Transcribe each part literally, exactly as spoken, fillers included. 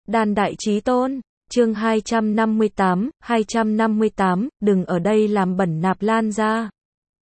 Đan Đại Chí Tôn, chương hai trăm năm mươi tám, hai trăm năm mươi tám, đừng ở đây làm bẩn Nạp Lan gia.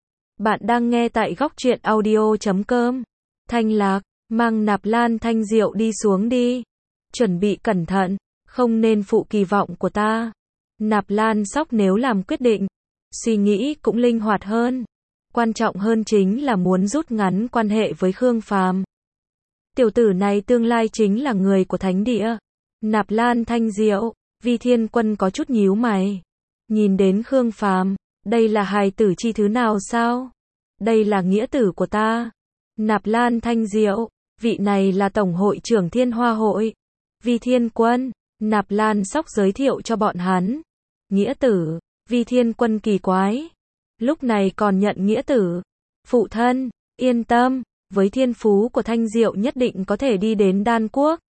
Bạn đang nghe tại góc truyện audio chấm com. Thanh Lạc, mang Nạp Lan Thanh Diệu đi xuống đi. Chuẩn bị cẩn thận, không nên phụ kỳ vọng của ta. Nạp Lan Sóc nếu làm quyết định, suy nghĩ cũng linh hoạt hơn. Quan trọng hơn chính là muốn rút ngắn quan hệ với Khương Phàm. Tiểu tử này tương lai chính là người của thánh địa. Nạp Lan Thanh Diệu, Vi Thiên Quân có chút nhíu mày. Nhìn đến Khương Phàm, đây là hài tử chi thứ nào sao? Đây là nghĩa tử của ta. Nạp Lan Thanh Diệu, vị này là Tổng hội trưởng Thiên Hoa Hội. Vi Thiên Quân, Nạp Lan Sóc giới thiệu cho bọn hắn. Nghĩa tử, Vi Thiên Quân kỳ quái. Lúc này còn nhận nghĩa tử. Phụ thân, yên tâm, với thiên phú của Thanh Diệu nhất định có thể đi đến Đan Quốc.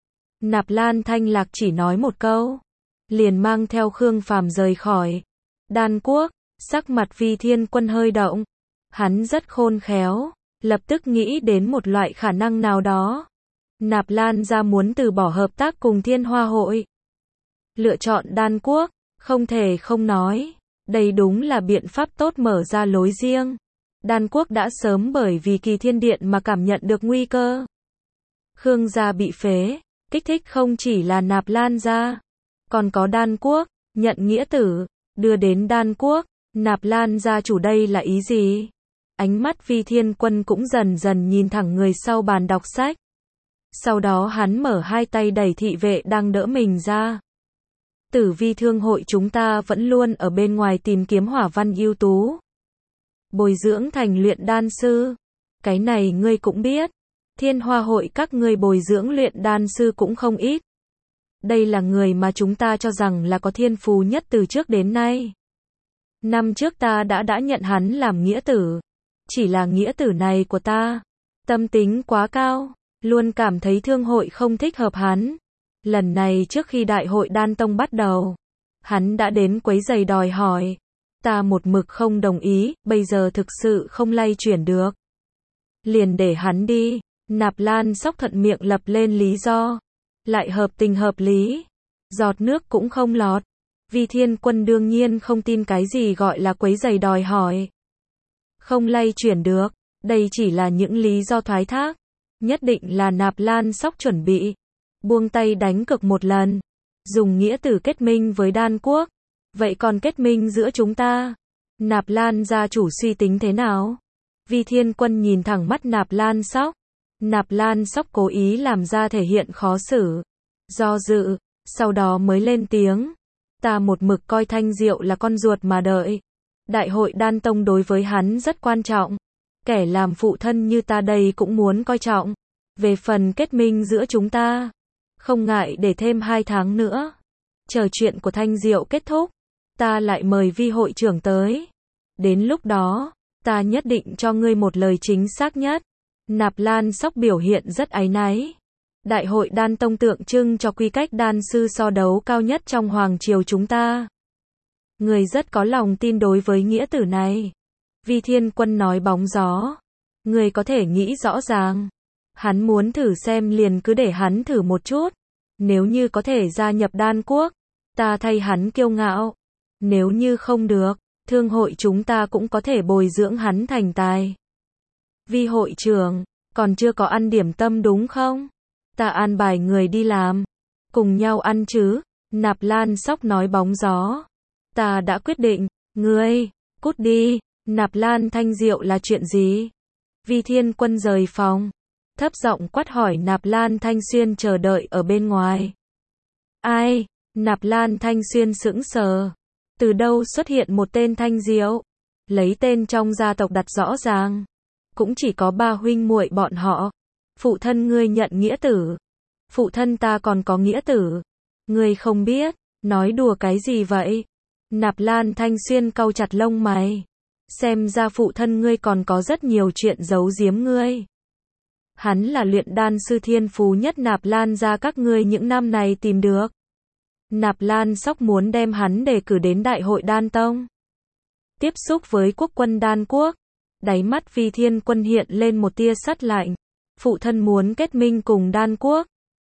Nạp Lan Thanh Lạc chỉ nói một câu, liền mang theo Khương Phàm rời khỏi Đan Quốc. Sắc mặt Vi Thiên Quân hơi động. Hắn rất khôn khéo, lập tức nghĩ đến một loại khả năng nào đó. Nạp Lan gia muốn từ bỏ hợp tác cùng Thiên Hoa Hội, lựa chọn Đan Quốc, không thể không nói, đây đúng là biện pháp tốt mở ra lối riêng. Đan Quốc đã sớm bởi vì Kỳ Thiên Điện mà cảm nhận được nguy cơ. Khương gia bị phế, kích thích không chỉ là Nạp Lan gia, còn có Đan Quốc, nhận nghĩa tử, đưa đến Đan Quốc. Nạp Lan gia chủ đây là ý gì? Ánh mắt Vi Thiên Quân cũng dần dần nhìn thẳng người sau bàn đọc sách. Sau đó hắn mở hai tay đẩy thị vệ đang đỡ mình ra. Tử Vi Thương hội chúng ta vẫn luôn ở bên ngoài tìm kiếm hỏa văn ưu tú, bồi dưỡng thành luyện đan sư. Cái này ngươi cũng biết. Thiên Hoa hội các ngươi bồi dưỡng luyện đan sư cũng không ít. Đây là người mà chúng ta cho rằng là có thiên phú nhất từ trước đến nay. Năm trước ta đã đã nhận hắn làm nghĩa tử. Chỉ là nghĩa tử này của ta, tâm tính quá cao, luôn cảm thấy thương hội không thích hợp hắn. Lần này trước khi đại hội Đan Tông bắt đầu, hắn đã đến quấy giày đòi hỏi. Ta một mực không đồng ý, bây giờ thực sự không lay chuyển được. Liền để hắn đi. Nạp Lan Sóc thuận miệng lập lên lý do. Lại hợp tình hợp lý. Giọt nước cũng không lọt. Vi Thiên Quân đương nhiên không tin cái gì gọi là quấy giày đòi hỏi. Không lay chuyển được. Đây chỉ là những lý do thoái thác. Nhất định là Nạp Lan Sóc chuẩn bị buông tay đánh cược một lần. Dùng nghĩa tử kết minh với Đan Quốc. Vậy còn kết minh giữa chúng ta? Nạp Lan gia chủ suy tính thế nào? Vi Thiên Quân nhìn thẳng mắt Nạp Lan Sóc. Nạp Lan Sóc cố ý làm ra thể hiện khó xử, do dự, sau đó mới lên tiếng. Ta một mực coi Thanh Diệu là con ruột mà đợi. Đại hội Đan Tông đối với hắn rất quan trọng. Kẻ làm phụ thân như ta đây cũng muốn coi trọng. Về phần kết minh giữa chúng ta, không ngại để thêm hai tháng nữa. Chờ chuyện của Thanh Diệu kết thúc, ta lại mời Vi hội trưởng tới. Đến lúc đó, ta nhất định cho ngươi một lời chính xác nhất. Nạp Lan Sóc biểu hiện rất áy náy. Đại hội Đan Tông tượng trưng cho quy cách đan sư so đấu cao nhất trong hoàng triều chúng ta. Người rất có lòng tin đối với nghĩa tử này. Vi Thiên Quân nói bóng gió. Người có thể nghĩ rõ ràng. Hắn muốn thử xem liền cứ để hắn thử một chút. Nếu như có thể gia nhập Đan Quốc, ta thay hắn kiêu ngạo. Nếu như không được, thương hội chúng ta cũng có thể bồi dưỡng hắn thành tài. Vi hội trưởng, còn chưa có ăn điểm tâm đúng không? Ta an bài người đi làm. Cùng nhau ăn chứ? Nạp Lan Sóc nói bóng gió. Ta đã quyết định. Ngươi, cút đi. Nạp Lan Thanh Diệu là chuyện gì? Vi Thiên Quân rời phòng. Thấp giọng quát hỏi Nạp Lan Thanh Xuyên chờ đợi ở bên ngoài. Ai? Nạp Lan Thanh Xuyên sững sờ. Từ đâu xuất hiện một tên Thanh Diệu? Lấy tên trong gia tộc đặt rõ ràng. Cũng chỉ có ba huynh muội bọn họ. Phụ thân ngươi nhận nghĩa tử. Phụ thân ta còn có nghĩa tử. Ngươi không biết, nói đùa cái gì vậy? Nạp Lan Thanh Xuyên cau chặt lông mày. Xem ra phụ thân ngươi còn có rất nhiều chuyện giấu giếm ngươi. Hắn là luyện đan sư thiên phú nhất Nạp Lan gia các ngươi những năm này tìm được. Nạp Lan Sóc muốn đem hắn đề cử đến Đại hội Đan Tông. Tiếp xúc với quốc quân Đan Quốc. Đáy mắt Vi Thiên Quân hiện lên một tia sắt lạnh. Phụ thân muốn kết minh cùng Đan Quốc.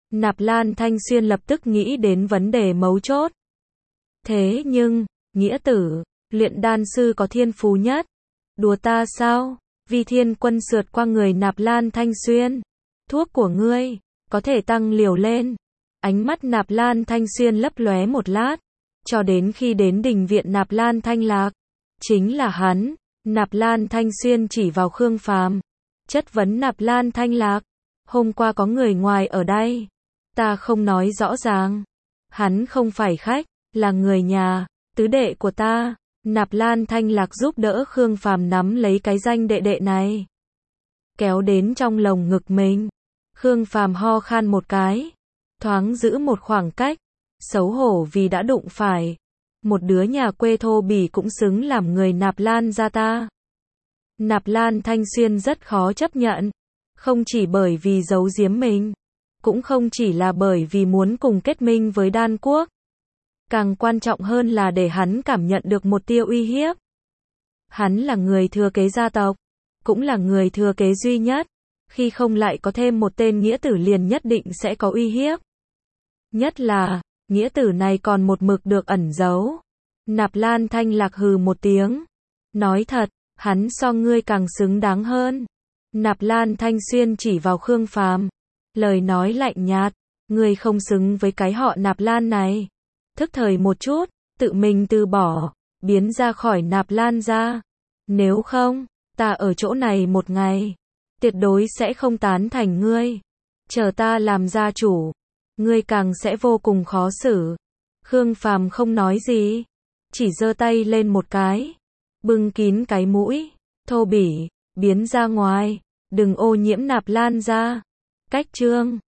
Nạp Lan Thanh Xuyên lập tức nghĩ đến vấn đề mấu chốt. Thế nhưng, nghĩa tử, luyện đan sư có thiên phú nhất. Đùa ta sao? Vi Thiên Quân sượt qua người Nạp Lan Thanh Xuyên. Thuốc của ngươi, có thể tăng liều lên. Ánh mắt Nạp Lan Thanh Xuyên lấp lóe một lát, cho đến khi đến đình viện Nạp Lan Thanh Lạc. Chính là hắn. Nạp Lan Thanh Xuyên chỉ vào Khương Phàm, chất vấn Nạp Lan Thanh Lạc. Hôm qua có người ngoài ở đây. Ta không nói rõ ràng. Hắn không phải khách, là người nhà, tứ đệ của ta. Nạp Lan Thanh Lạc giúp đỡ Khương Phàm nắm lấy cái danh đệ đệ này, kéo đến trong lồng ngực mình. Khương Phàm ho khan một cái, thoáng giữ một khoảng cách, xấu hổ vì đã đụng phải một đứa nhà quê thô bỉ cũng xứng làm người Nạp Lan gia ta. Nạp Lan Thanh Xuyên rất khó chấp nhận, không chỉ bởi vì giấu giếm mình, cũng không chỉ là bởi vì muốn cùng kết minh với Đan Quốc. Càng quan trọng hơn là để hắn cảm nhận được một tia uy hiếp. Hắn là người thừa kế gia tộc, cũng là người thừa kế duy nhất. Khi không lại có thêm một tên nghĩa tử liền nhất định sẽ có uy hiếp. Nhất là, nghĩa tử này còn một mực được ẩn giấu. Nạp Lan Thanh Lạc hừ một tiếng. Nói thật, hắn so ngươi càng xứng đáng hơn. Nạp Lan Thanh Xuyên chỉ vào Khương Phàm, lời nói lạnh nhạt. Ngươi không xứng với cái họ Nạp Lan này. Thức thời một chút, tự mình từ bỏ, biến ra khỏi Nạp Lan gia. Nếu không, ta ở chỗ này một ngày, tuyệt đối sẽ không tán thành ngươi. Chờ ta làm gia chủ, ngươi càng sẽ vô cùng khó xử. Khương Phàm không nói gì, chỉ giơ tay lên một cái, bưng kín cái mũi, thô bỉ, biến ra ngoài, đừng ô nhiễm Nạp Lan gia. Cách chương